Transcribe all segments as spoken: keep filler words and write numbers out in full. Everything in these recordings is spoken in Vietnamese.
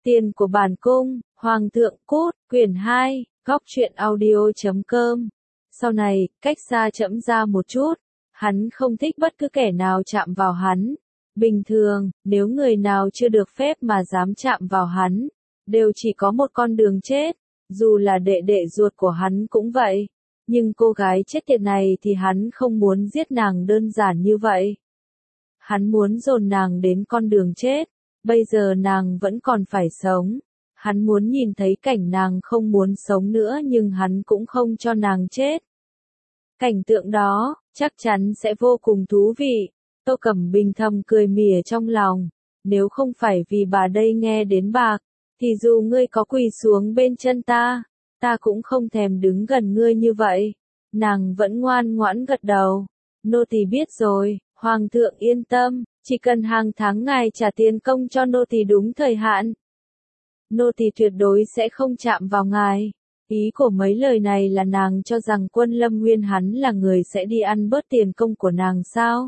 Tiền của bản cung, Hoàng thượng cút, quyển hai, góc truyện audio chấm com. Sau này, cách xa Trẫm ra một chút, hắn không thích bất cứ kẻ nào chạm vào hắn. Bình thường, nếu người nào chưa được phép mà dám chạm vào hắn, đều chỉ có một con đường chết, dù là đệ đệ ruột của hắn cũng vậy. Nhưng cô gái chết tiệt này thì hắn không muốn giết nàng đơn giản như vậy. Hắn muốn dồn nàng đến con đường chết, bây giờ nàng vẫn còn phải sống. Hắn muốn nhìn thấy cảnh nàng không muốn sống nữa nhưng hắn cũng không cho nàng chết. Cảnh tượng đó, chắc chắn sẽ vô cùng thú vị. Tô Cẩm Bình thầm cười mỉa trong lòng. Nếu không phải vì bà đây nghe đến bạc, thì dù ngươi có quỳ xuống bên chân ta, ta cũng không thèm đứng gần ngươi như vậy. Nàng vẫn ngoan ngoãn gật đầu. Nô tỳ biết rồi, Hoàng thượng yên tâm, chỉ cần hàng tháng ngài trả tiền công cho nô tỳ đúng thời hạn. Nô tỳ tuyệt đối sẽ không chạm vào ngài. Ý của mấy lời này là nàng cho rằng Quân Lâm Nguyên hắn là người sẽ đi ăn bớt tiền công của nàng sao?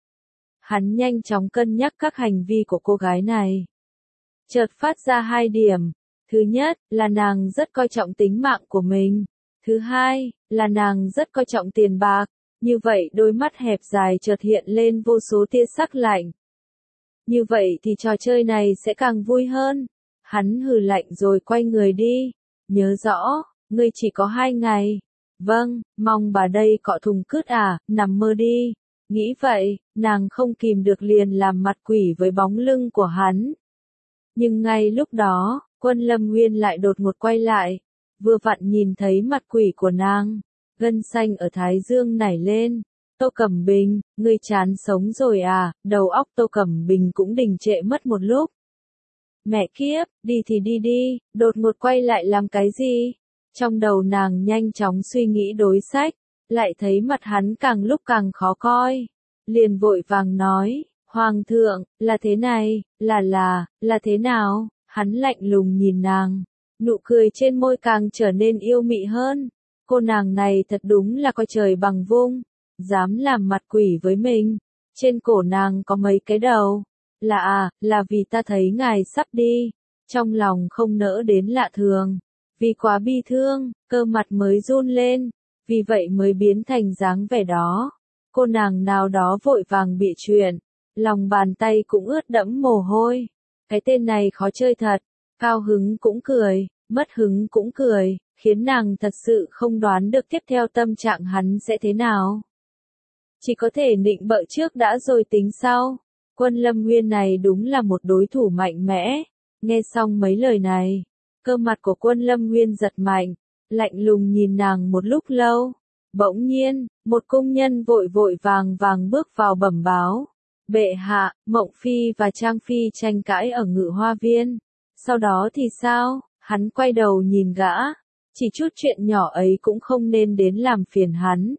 Hắn nhanh chóng cân nhắc các hành vi của cô gái này. Chợt phát ra hai điểm. Thứ nhất, là nàng rất coi trọng tính mạng của mình. Thứ hai, là nàng rất coi trọng tiền bạc. Như vậy đôi mắt hẹp dài chợt hiện lên vô số tia sắc lạnh. Như vậy thì trò chơi này sẽ càng vui hơn. Hắn hừ lạnh rồi quay người đi. Nhớ rõ, ngươi chỉ có hai ngày. Vâng, mong bà đây cọ thùng cứt à, nằm mơ đi. Nghĩ vậy, nàng không kìm được liền làm mặt quỷ với bóng lưng của hắn. Nhưng ngay lúc đó, Quân Lâm Nguyên lại đột ngột quay lại. Vừa vặn nhìn thấy mặt quỷ của nàng. Gân xanh ở thái dương nảy lên. Tô Cẩm Bình, ngươi chán sống rồi à? Đầu óc Tô Cẩm Bình cũng đình trệ mất một lúc. Mẹ kiếp, đi thì đi đi, đột ngột quay lại làm cái gì? Trong đầu nàng nhanh chóng suy nghĩ đối sách, lại thấy mặt hắn càng lúc càng khó coi. Liền vội vàng nói, Hoàng thượng, là thế này, là là, là thế nào? Hắn lạnh lùng nhìn nàng, nụ cười trên môi càng trở nên yêu mị hơn. Cô nàng này thật đúng là coi trời bằng vung, dám làm mặt quỷ với mình. Trên cổ nàng có mấy cái đầu. Là à, là vì ta thấy ngài sắp đi. Trong lòng không nỡ đến lạ thường. Vì quá bi thương, cơ mặt mới run lên. Vì vậy mới biến thành dáng vẻ đó. Cô nàng nào đó vội vàng bị chuyện. Lòng bàn tay cũng ướt đẫm mồ hôi. Cái tên này khó chơi thật. Cao hứng cũng cười, mất hứng cũng cười. Khiến nàng thật sự không đoán được tiếp theo tâm trạng hắn sẽ thế nào. Chỉ có thể nịnh bợ trước đã rồi tính sau. Quân Lâm Nguyên này đúng là một đối thủ mạnh mẽ. Nghe xong mấy lời này, cơ mặt của Quân Lâm Nguyên giật mạnh, lạnh lùng nhìn nàng một lúc lâu. Bỗng nhiên, một cung nhân vội vội vàng vàng bước vào bẩm báo. Bệ hạ, Mộng Phi và Trang Phi tranh cãi ở Ngự Hoa Viên. Sau đó thì sao? Hắn quay đầu nhìn gã. Chỉ chút chuyện nhỏ ấy cũng không nên đến làm phiền hắn.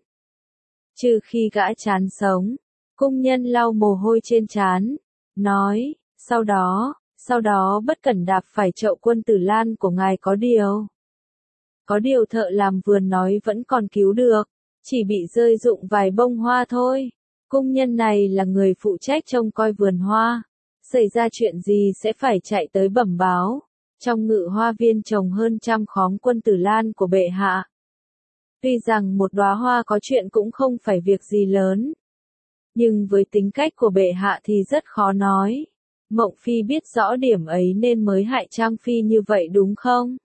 Trừ khi gã chán sống. Cung nhân lau mồ hôi trên trán. Nói, sau đó, sau đó bất cẩn đạp phải chậu Quân Tử Lan của ngài có điều. Có điều thợ làm vườn nói vẫn còn cứu được. Chỉ bị rơi rụng vài bông hoa thôi. Cung nhân này là người phụ trách trông coi vườn hoa. Xảy ra chuyện gì sẽ phải chạy tới bẩm báo. Trong Ngự Hoa Viên trồng hơn trăm khóm Quân Tử Lan của bệ hạ. Tuy rằng một đóa hoa có chuyện cũng không phải việc gì lớn. Nhưng với tính cách của bệ hạ thì rất khó nói. Mộng Phi biết rõ điểm ấy nên mới hại Trang Phi như vậy đúng không?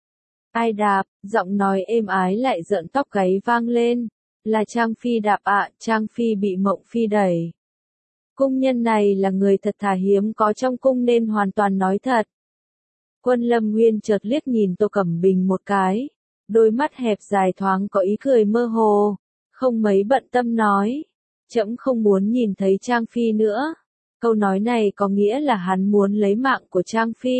Ai đạp, giọng nói êm ái lại rợn tóc gáy vang lên. Là Trang Phi đạp ạ, Trang Phi bị Mộng Phi đẩy. Cung nhân này là người thật thà hiếm có trong cung nên hoàn toàn nói thật. Quân Lâm Nguyên chợt liếc nhìn Tô Cẩm Bình một cái. Đôi mắt hẹp dài thoáng có ý cười mơ hồ. Không mấy bận tâm nói. Trẫm không muốn nhìn thấy Trang Phi nữa. Câu nói này có nghĩa là hắn muốn lấy mạng của Trang Phi.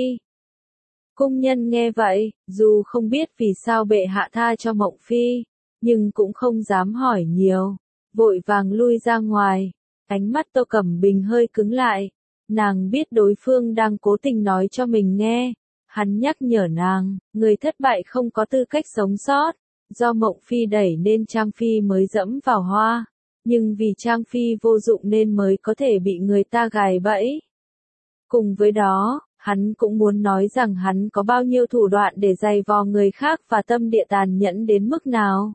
Cung nhân nghe vậy, dù không biết vì sao bệ hạ tha cho Mộng Phi, nhưng cũng không dám hỏi nhiều. Vội vàng lui ra ngoài. Ánh mắt Tô Cẩm Bình hơi cứng lại. Nàng biết đối phương đang cố tình nói cho mình nghe. Hắn nhắc nhở nàng, người thất bại không có tư cách sống sót. Do Mộng Phi đẩy nên Trang Phi mới dẫm vào hoa. Nhưng vì Trang Phi vô dụng nên mới có thể bị người ta gài bẫy. Cùng với đó, Hắn cũng muốn nói rằng hắn có bao nhiêu thủ đoạn để giày vò người khác và tâm địa tàn nhẫn đến mức nào.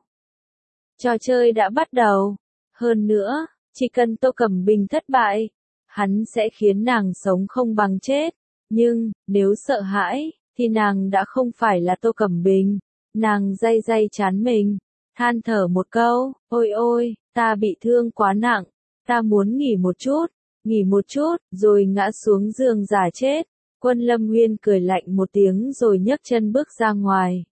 Trò chơi đã bắt đầu. Hơn nữa, chỉ cần Tô Cẩm Bình thất bại, hắn sẽ khiến nàng sống không bằng chết. Nhưng, nếu sợ hãi, thì nàng đã không phải là Tô Cẩm Bình. Nàng day day chán mình, than thở một câu, ôi ôi, ta bị thương quá nặng, ta muốn nghỉ một chút, nghỉ một chút, rồi ngã xuống giường giả chết. Quân Lâm Nguyên cười lạnh một tiếng rồi nhấc chân bước ra ngoài.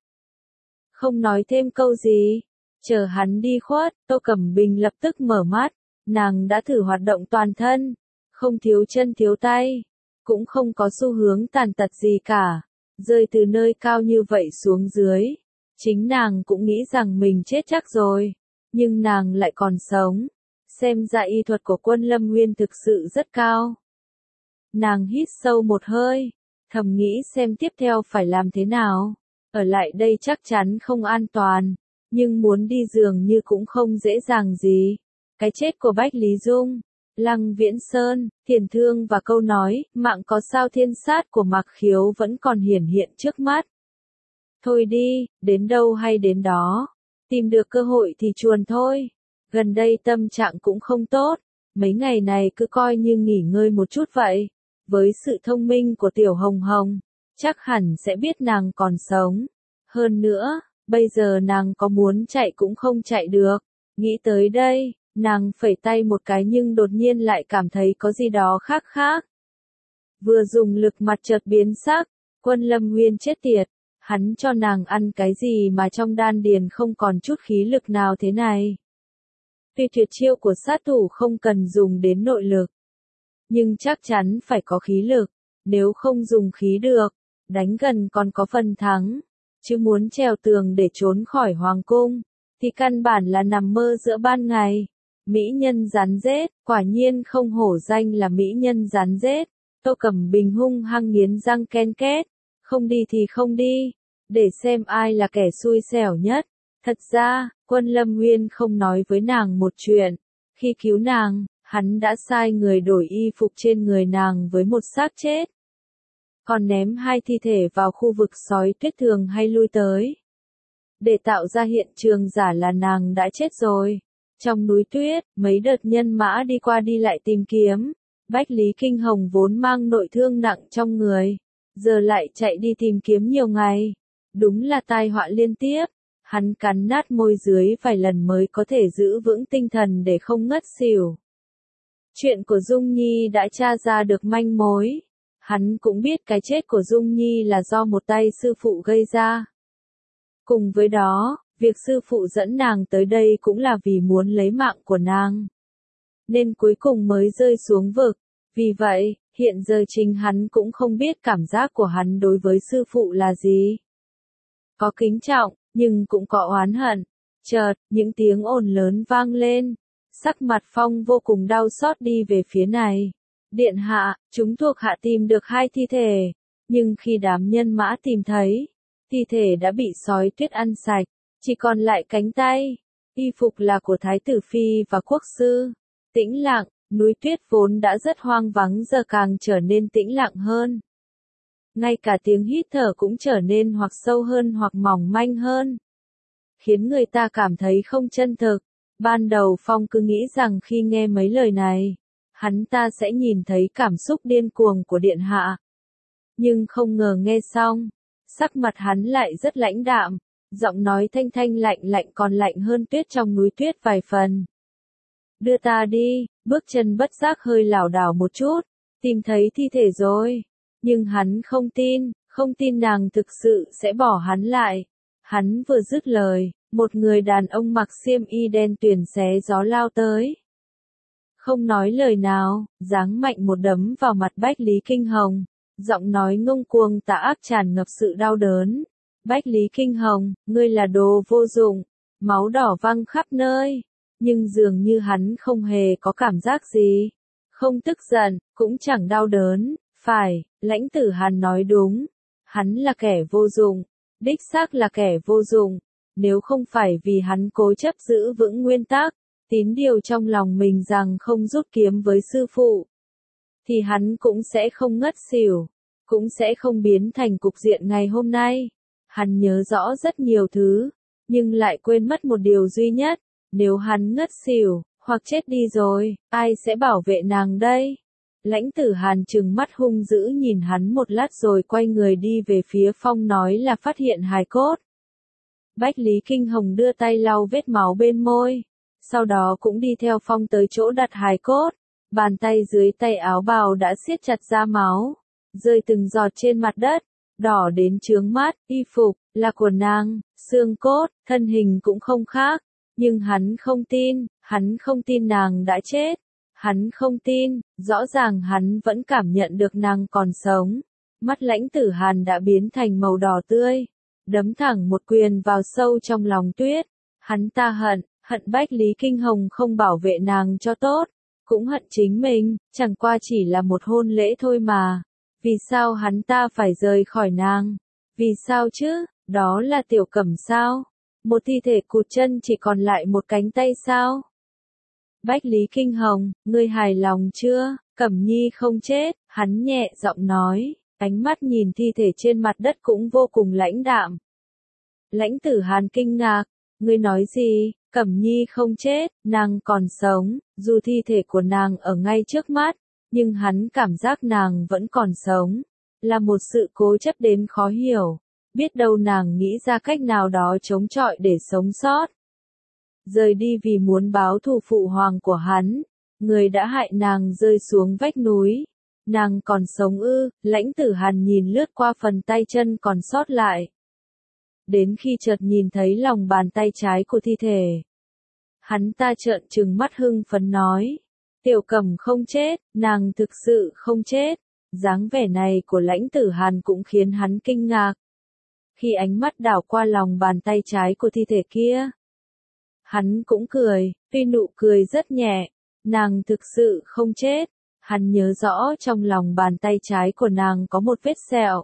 Không nói thêm câu gì, chờ hắn đi khuất, Tô Cẩm Bình lập tức mở mắt, nàng đã thử hoạt động toàn thân, không thiếu chân thiếu tay, cũng không có xu hướng tàn tật gì cả, rơi từ nơi cao như vậy xuống dưới. Chính nàng cũng nghĩ rằng mình chết chắc rồi, nhưng nàng lại còn sống, xem ra y thuật của Quân Lâm Nguyên thực sự rất cao. Nàng hít sâu một hơi, thầm nghĩ xem tiếp theo phải làm thế nào. Ở lại đây chắc chắn không an toàn, nhưng muốn đi dường như cũng không dễ dàng gì. Cái chết của Bách Lý Dung, Lăng Viễn Sơn, Thiền Thương và câu nói, mạng có sao thiên sát của Mạc Khiếu vẫn còn hiển hiện trước mắt. Thôi đi, đến đâu hay đến đó. Tìm được cơ hội thì chuồn thôi. Gần đây tâm trạng cũng không tốt, mấy ngày này cứ coi như nghỉ ngơi một chút vậy. Với sự thông minh của Tiểu Hồng Hồng, chắc hẳn sẽ biết nàng còn sống. Hơn nữa, bây giờ nàng có muốn chạy cũng không chạy được. Nghĩ tới đây, nàng phẩy tay một cái nhưng đột nhiên lại cảm thấy có gì đó khác khác. Vừa dùng lực mặt chợt biến sắc, Quân Lâm Nguyên chết tiệt, hắn cho nàng ăn cái gì mà trong đan điền không còn chút khí lực nào thế này. Tuy tuyệt chiêu của sát thủ không cần dùng đến nội lực, nhưng chắc chắn phải có khí lực, nếu không dùng khí được, đánh gần còn có phần thắng, chứ muốn trèo tường để trốn khỏi hoàng cung, thì căn bản là nằm mơ giữa ban ngày. Mỹ nhân rắn rết, quả nhiên không hổ danh là mỹ nhân rắn rết. Tô Cẩm Bình hung hăng nghiến răng ken két, không đi thì không đi, để xem ai là kẻ xui xẻo nhất. Thật ra, Quân Lâm Nguyên không nói với nàng một chuyện, khi cứu nàng, hắn đã sai người đổi y phục trên người nàng với một xác chết, còn ném hai thi thể vào khu vực sói tuyết thường hay lui tới, để tạo ra hiện trường giả là nàng đã chết rồi. Trong núi tuyết, mấy đợt nhân mã đi qua đi lại tìm kiếm, Bách Lý Kinh Hồng vốn mang nội thương nặng trong người, giờ lại chạy đi tìm kiếm nhiều ngày, đúng là tai họa liên tiếp. Hắn cắn nát môi dưới vài lần mới có thể giữ vững tinh thần để không ngất xỉu. Chuyện của Dung Nhi đã tra ra được manh mối. Hắn cũng biết cái chết của Dung Nhi là do một tay sư phụ gây ra. Cùng với đó, việc sư phụ dẫn nàng tới đây cũng là vì muốn lấy mạng của nàng. Nên cuối cùng mới rơi xuống vực. Vì vậy, hiện giờ chính hắn cũng không biết cảm giác của hắn đối với sư phụ là gì. Có kính trọng, nhưng cũng có oán hận. Chợt, những tiếng ồn lớn vang lên. Sắc mặt Phong vô cùng đau xót đi về phía này. Điện hạ, chúng thuộc hạ tìm được hai thi thể. Nhưng khi đám nhân mã tìm thấy, thi thể đã bị sói tuyết ăn sạch. Chỉ còn lại cánh tay. Y phục là của Thái tử Phi và Quốc sư. Tĩnh lặng, núi tuyết vốn đã rất hoang vắng giờ càng trở nên tĩnh lặng hơn. Ngay cả tiếng hít thở cũng trở nên hoặc sâu hơn hoặc mỏng manh hơn, khiến người ta cảm thấy không chân thực. Ban đầu Phong cứ nghĩ rằng khi nghe mấy lời này, hắn ta sẽ nhìn thấy cảm xúc điên cuồng của điện hạ. Nhưng không ngờ nghe xong, sắc mặt hắn lại rất lãnh đạm, giọng nói thanh thanh lạnh lạnh còn lạnh hơn tuyết trong núi tuyết vài phần. Đưa ta đi, bước chân bất giác hơi lảo đảo một chút, tìm thấy thi thể rồi. Nhưng hắn không tin, không tin nàng thực sự sẽ bỏ hắn lại. Hắn vừa dứt lời, một người đàn ông mặc xiêm y đen tuyền xé gió lao tới. Không nói lời nào, giáng mạnh một đấm vào mặt Bách Lý Kinh Hồng, giọng nói ngông cuồng tà ác tràn ngập sự đau đớn. Bách Lý Kinh Hồng, ngươi là đồ vô dụng, máu đỏ văng khắp nơi. Nhưng dường như hắn không hề có cảm giác gì, không tức giận, cũng chẳng đau đớn. Phải, lãnh tử Hàn nói đúng, hắn là kẻ vô dụng, đích xác là kẻ vô dụng. Nếu không phải vì hắn cố chấp giữ vững nguyên tắc, tín điều trong lòng mình rằng không rút kiếm với sư phụ, thì hắn cũng sẽ không ngất xỉu. cũng sẽ không biến thành cục diện ngày hôm nay. Hắn nhớ rõ rất nhiều thứ, nhưng lại quên mất một điều duy nhất, nếu hắn ngất xỉu, hoặc chết đi rồi, ai sẽ bảo vệ nàng đây? Lãnh Tử Hàn trừng mắt hung dữ nhìn hắn một lát rồi quay người đi về phía Phong nói là phát hiện hài cốt. Bách Lý Kinh Hồng đưa tay lau vết máu bên môi, sau đó cũng đi theo Phong tới chỗ đặt hài cốt, bàn tay dưới tay áo bào đã siết chặt ra máu, rơi từng giọt trên mặt đất, đỏ đến chướng mắt, y phục, là của nàng, xương cốt, thân hình cũng không khác, nhưng hắn không tin, hắn không tin nàng đã chết. Hắn không tin, rõ ràng hắn vẫn cảm nhận được nàng còn sống. Mắt Lãnh Tử Hàn đã biến thành màu đỏ tươi, đấm thẳng một quyền vào sâu trong lòng tuyết. Hắn ta hận, hận Bách Lý Kinh Hồng không bảo vệ nàng cho tốt, cũng hận chính mình, chẳng qua chỉ là một hôn lễ thôi mà. Vì sao hắn ta phải rời khỏi nàng? Vì sao chứ? Đó là Tiểu Cẩm sao? Một thi thể cụt chân chỉ còn lại một cánh tay sao? Bách Lý Kinh Hồng, ngươi hài lòng chưa? Cẩm Nhi không chết, hắn nhẹ giọng nói, ánh mắt nhìn thi thể trên mặt đất cũng vô cùng lãnh đạm. Lãnh Tử Hàn kinh ngạc, ngươi nói gì? Cẩm Nhi không chết, nàng còn sống, dù thi thể của nàng ở ngay trước mắt, nhưng hắn cảm giác nàng vẫn còn sống, là một sự cố chấp đến khó hiểu, biết đâu nàng nghĩ ra cách nào đó chống chọi để sống sót. Rời đi vì muốn báo thù phụ hoàng của hắn, người đã hại nàng rơi xuống vách núi. Nàng còn sống ư? Lãnh Tử Hàn nhìn lướt qua phần tay chân còn sót lại. Đến khi chợt nhìn thấy lòng bàn tay trái của thi thể, hắn ta trợn trừng mắt hưng phấn nói, Tiểu Cẩm không chết, nàng thực sự không chết. Dáng vẻ này của Lãnh Tử Hàn cũng khiến hắn kinh ngạc. Khi ánh mắt đảo qua lòng bàn tay trái của thi thể kia, hắn cũng cười, tuy nụ cười rất nhẹ, nàng thực sự không chết. Hắn nhớ rõ trong lòng bàn tay trái của nàng có một vết sẹo.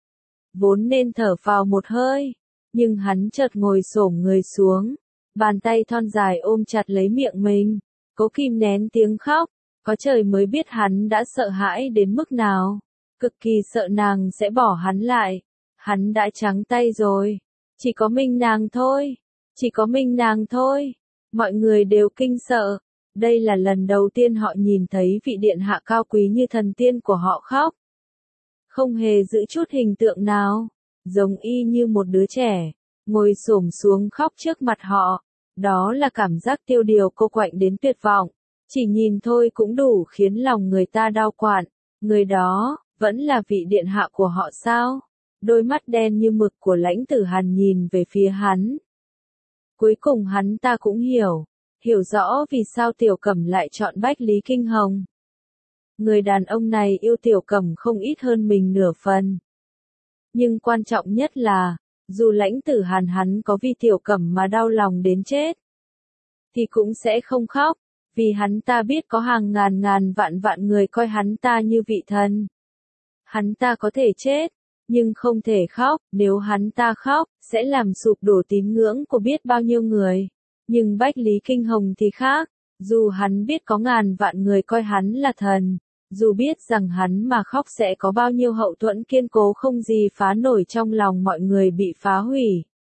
Vốn nên thở phào một hơi, nhưng hắn chợt ngồi xổm người xuống, bàn tay thon dài ôm chặt lấy miệng mình, cố kìm nén tiếng khóc, có trời mới biết hắn đã sợ hãi đến mức nào, cực kỳ sợ nàng sẽ bỏ hắn lại. Hắn đã trắng tay rồi, chỉ có mình nàng thôi. Chỉ có mình nàng thôi. Mọi người đều kinh sợ. Đây là lần đầu tiên họ nhìn thấy vị điện hạ cao quý như thần tiên của họ khóc. Không hề giữ chút hình tượng nào, giống y như một đứa trẻ, ngồi xổm xuống khóc trước mặt họ. Đó là cảm giác tiêu điều cô quạnh đến tuyệt vọng. Chỉ nhìn thôi cũng đủ khiến lòng người ta đau quặn. Người đó, vẫn là vị điện hạ của họ sao? Đôi mắt đen như mực của Lãnh Tử Hàn nhìn về phía hắn. Cuối cùng hắn ta cũng hiểu, hiểu rõ vì sao Tiểu Cẩm lại chọn Bách Lý Kinh Hồng. Người đàn ông này yêu Tiểu Cẩm không ít hơn mình nửa phần. Nhưng quan trọng nhất là, dù Lãnh Tử Hàn hắn có vì Tiểu Cẩm mà đau lòng đến chết, thì cũng sẽ không khóc, vì hắn ta biết có hàng ngàn ngàn vạn vạn người coi hắn ta như vị thần. Hắn ta có thể chết, nhưng không thể khóc, nếu hắn ta khóc, sẽ làm sụp đổ tín ngưỡng của biết bao nhiêu người. Nhưng Bách Lý Kinh Hồng thì khác, dù hắn biết có ngàn vạn người coi hắn là thần, dù biết rằng hắn mà khóc sẽ có bao nhiêu hậu thuẫn kiên cố không gì phá nổi trong lòng mọi người bị phá hủy.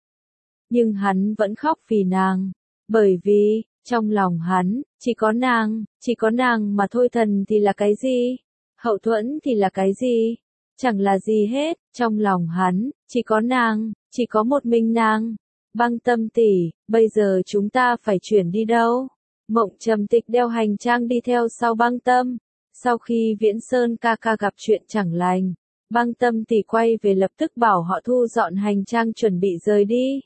Nhưng hắn vẫn khóc vì nàng, bởi vì, trong lòng hắn, chỉ có nàng, chỉ có nàng mà thôi. Thần thì là cái gì? Hậu thuẫn thì là cái gì? Chẳng là gì hết, trong lòng hắn, chỉ có nàng, chỉ có một mình nàng. Băng Tâm tỷ, bây giờ chúng ta phải chuyển đi đâu? Mộng Trầm Tịch đeo hành trang đi theo sau Băng Tâm. Sau khi Viễn Sơn ca ca gặp chuyện chẳng lành, Băng Tâm tỷ quay về lập tức bảo họ thu dọn hành trang chuẩn bị rời đi.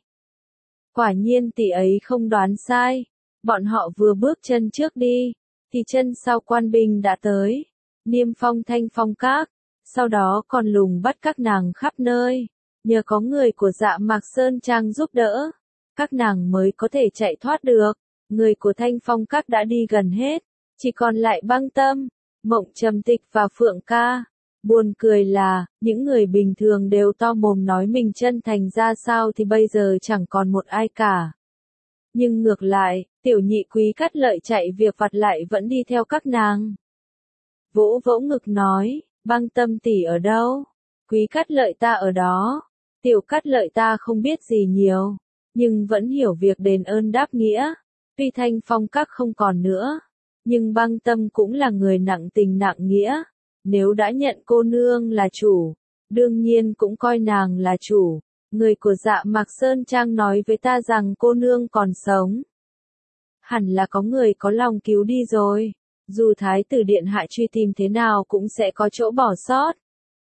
Quả nhiên tỷ ấy không đoán sai, bọn họ vừa bước chân trước đi, thì chân sau quan binh đã tới. Niêm phong Thanh Phong Các, sau đó còn lùng bắt các nàng khắp nơi. Nhờ có người của Dạ Mạc Sơn Trang giúp đỡ, các nàng mới có thể chạy thoát được. Người của Thanh Phong Các đã đi gần hết, chỉ còn lại Băng Tâm, Mộng Trầm Tịch và Phượng Ca. Buồn cười là, những người bình thường đều to mồm nói mình chân thành ra sao thì bây giờ chẳng còn một ai cả. Nhưng ngược lại, tiểu nhị Quý Cát Lợi chạy việc vặt lại vẫn đi theo các nàng. Vỗ vỗ ngực nói, Băng Tâm tỷ ở đâu? Quý Cát Lợi ta ở đó. Tiểu Cát Lợi ta không biết gì nhiều, nhưng vẫn hiểu việc đền ơn đáp nghĩa. Tuy Thanh Phong Các không còn nữa, nhưng Băng Tâm cũng là người nặng tình nặng nghĩa. Nếu đã nhận cô nương là chủ, đương nhiên cũng coi nàng là chủ. Người của Dạ Mạc Sơn Trang nói với ta rằng cô nương còn sống. Hẳn là có người có lòng cứu đi rồi. Dù Thái tử điện hạ truy tìm thế nào cũng sẽ có chỗ bỏ sót.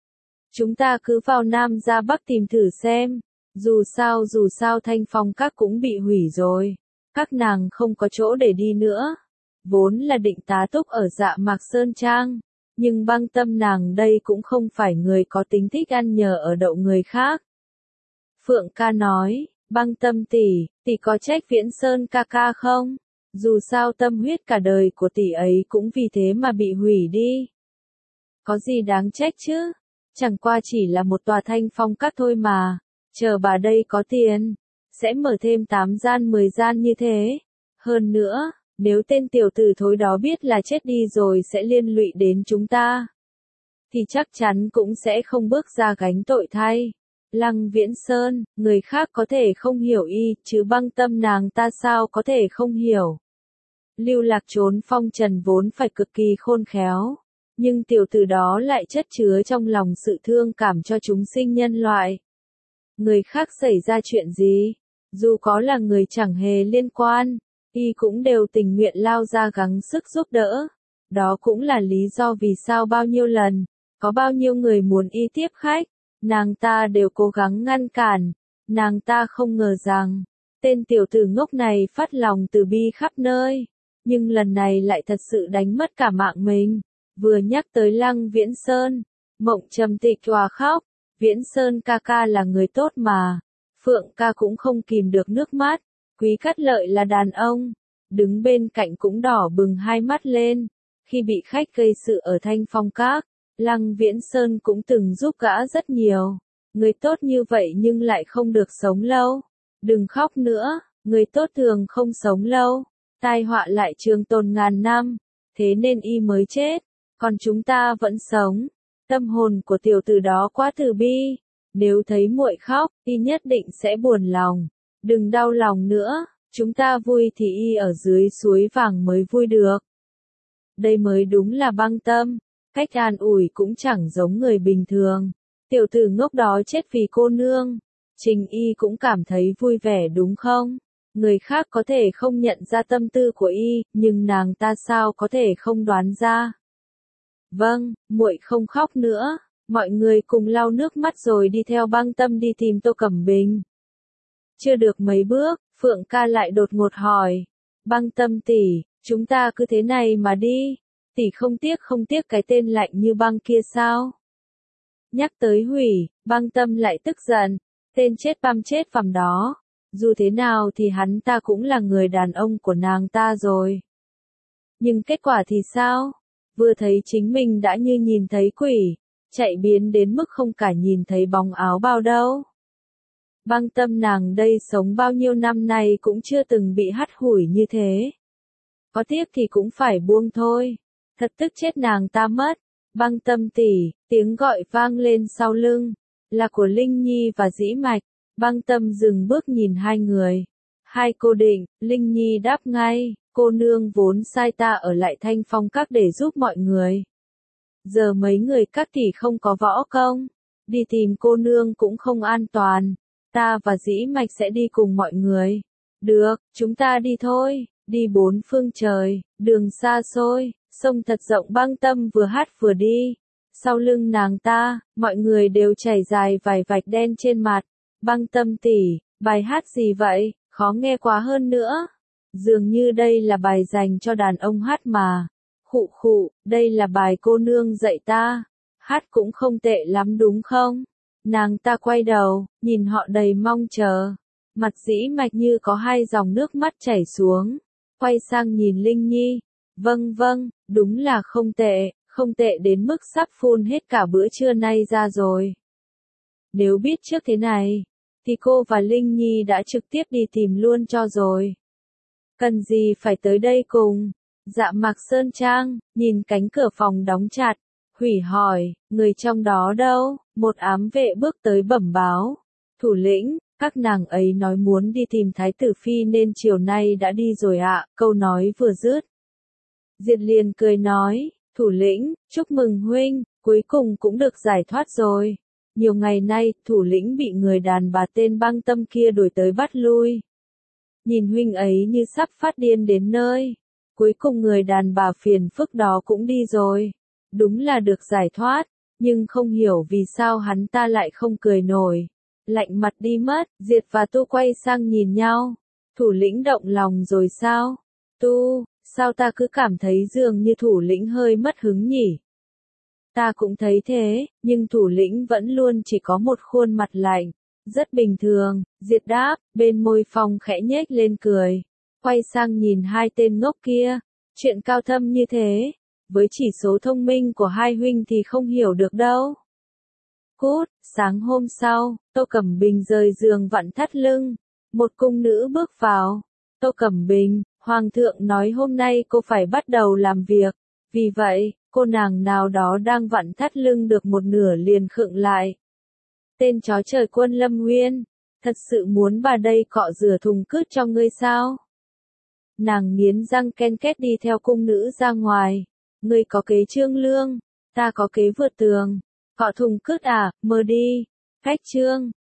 Chúng ta cứ vào Nam ra Bắc tìm thử xem. Dù sao dù sao Thanh Phong Các cũng bị hủy rồi. Các nàng không có chỗ để đi nữa. Vốn là định tá túc ở Dạ Mạc Sơn Trang. Nhưng Băng Tâm nàng đây cũng không phải người có tính thích ăn nhờ ở đậu người khác. Phượng ca nói, Băng Tâm tỷ, tỷ có trách Viễn Sơn ca ca không? Dù sao tâm huyết cả đời của tỷ ấy cũng vì thế mà bị hủy đi. Có gì đáng trách chứ? Chẳng qua chỉ là một tòa Thanh Phong Các thôi mà. Chờ bà đây có tiền, sẽ mở thêm tám gian mười gian như thế. Hơn nữa, nếu tên tiểu tử thối đó biết là chết đi rồi sẽ liên lụy đến chúng ta, thì chắc chắn cũng sẽ không bước ra gánh tội thay. Lăng Viễn Sơn, người khác có thể không hiểu y, chứ Băng Tâm nàng ta sao có thể không hiểu. Lưu Lạc trốn phong trần vốn phải cực kỳ khôn khéo, nhưng tiểu tử đó lại chất chứa trong lòng sự thương cảm cho chúng sinh nhân loại. Người khác xảy ra chuyện gì, dù có là người chẳng hề liên quan, y cũng đều tình nguyện lao ra gắng sức giúp đỡ. Đó cũng là lý do vì sao bao nhiêu lần, có bao nhiêu người muốn y tiếp khách, nàng ta đều cố gắng ngăn cản. Nàng ta không ngờ rằng, tên tiểu tử ngốc này phát lòng từ bi khắp nơi, nhưng lần này lại thật sự đánh mất cả mạng mình. Vừa nhắc tới Lăng Viễn Sơn, Mộng Trầm Tịch òa khóc. Viễn Sơn ca ca là người tốt mà. Phượng ca cũng không kìm được nước mắt. Quý Cát Lợi là đàn ông, đứng bên cạnh cũng đỏ bừng hai mắt lên. Khi bị khách gây sự ở Thanh Phong Các, Lăng Viễn Sơn cũng từng giúp gã rất nhiều. Người tốt như vậy nhưng lại không được sống lâu. Đừng khóc nữa, người tốt thường không sống lâu. Tai họa lại trường tồn ngàn năm, thế nên y mới chết, còn chúng ta vẫn sống. Tâm hồn của tiểu tử đó quá từ bi, nếu thấy muội khóc, y nhất định sẽ buồn lòng. Đừng đau lòng nữa, chúng ta vui thì y ở dưới suối vàng mới vui được. Đây mới đúng là Băng Tâm, cách an ủi cũng chẳng giống người bình thường. Tiểu tử ngốc đó chết vì cô nương, Trình y cũng cảm thấy vui vẻ đúng không? Người khác có thể không nhận ra tâm tư của y, nhưng nàng ta sao có thể không đoán ra. Vâng, muội không khóc nữa. Mọi người cùng lau nước mắt rồi đi theo Băng Tâm đi tìm Tô Cẩm Bình. Chưa được mấy bước, Phượng ca lại đột ngột hỏi. Băng Tâm tỷ, chúng ta cứ thế này mà đi. Tỷ không tiếc không tiếc cái tên lạnh như băng kia sao? Nhắc tới hủy, Băng Tâm lại tức giận. Tên chết băm chết phằm đó. Dù thế nào thì hắn ta cũng là người đàn ông của nàng ta rồi. Nhưng kết quả thì sao? Vừa thấy chính mình đã như nhìn thấy quỷ, chạy biến đến mức không cả nhìn thấy bóng áo bao đâu. Băng Tâm nàng đây sống bao nhiêu năm nay cũng chưa từng bị hắt hủi như thế. Có tiếc thì cũng phải buông thôi. Thật tức chết nàng ta mất. Băng Tâm tỷ, tiếng gọi vang lên sau lưng, là của Linh Nhi và Dĩ Mạch. Băng Tâm dừng bước nhìn hai người. Hai cô định, Linh Nhi đáp ngay, cô nương vốn sai ta ở lại Thanh Phong Các để giúp mọi người. Giờ mấy người các tỷ không có võ công, đi tìm cô nương cũng không an toàn. Ta và Dĩ Mạch sẽ đi cùng mọi người. Được, chúng ta đi thôi, đi bốn phương trời, đường xa xôi, sông thật rộng. Băng Tâm vừa hát vừa đi. Sau lưng nàng ta, mọi người đều chảy dài vài vạch đen trên mặt. Băng Tâm tỷ, bài hát gì vậy, khó nghe quá hơn nữa. Dường như đây là bài dành cho đàn ông hát mà. Khụ khụ, đây là bài cô nương dạy ta. Hát cũng không tệ lắm đúng không? Nàng ta quay đầu, nhìn họ đầy mong chờ. Mặt Dĩ Mạch như có hai dòng nước mắt chảy xuống. Quay sang nhìn Linh Nhi. Vâng vâng, đúng là không tệ, không tệ đến mức sắp phun hết cả bữa trưa nay ra rồi. Nếu biết trước thế này, thì cô và Linh Nhi đã trực tiếp đi tìm luôn cho rồi. Cần gì phải tới đây cùng? Dạ Mạc Sơn Trang, nhìn cánh cửa phòng đóng chặt, Hủy hỏi, người trong đó đâu? Một ám vệ bước tới bẩm báo. Thủ lĩnh, các nàng ấy nói muốn đi tìm Thái tử Phi nên chiều nay đã đi rồi ạ, câu nói vừa dứt. Diệt liền cười nói, thủ lĩnh, chúc mừng huynh, cuối cùng cũng được giải thoát rồi. Nhiều ngày nay, thủ lĩnh bị người đàn bà tên Băng Tâm kia đuổi tới bắt lui. Nhìn huynh ấy như sắp phát điên đến nơi. Cuối cùng người đàn bà phiền phức đó cũng đi rồi. Đúng là được giải thoát, nhưng không hiểu vì sao hắn ta lại không cười nổi. Lạnh mặt đi mất, Diệt và Tu quay sang nhìn nhau. Thủ lĩnh động lòng rồi sao? Tu, sao ta cứ cảm thấy dường như thủ lĩnh hơi mất hứng nhỉ? Ta cũng thấy thế, nhưng thủ lĩnh vẫn luôn chỉ có một khuôn mặt lạnh. Rất bình thường, Diệt đáp, bên môi Phong khẽ nhếch lên cười. Quay sang nhìn hai tên ngốc kia. Chuyện cao thâm như thế, với chỉ số thông minh của hai huynh thì không hiểu được đâu. Cút, sáng hôm sau, Tô Cẩm Bình rời giường vặn thắt lưng. Một cung nữ bước vào. Tô Cẩm Bình, Hoàng thượng nói hôm nay cô phải bắt đầu làm việc. Vì vậy, cô nàng nào đó đang vặn thắt lưng được một nửa liền khựng lại. Tên chó trời Quân Lâm Nguyên, thật sự muốn bà đây cọ rửa thùng cứt cho ngươi sao? Nàng nghiến răng ken két đi theo cung nữ ra ngoài. Ngươi có kế trương lương, ta có kế vượt tường. Cọ thùng cứt à, mơ đi. Cách trương.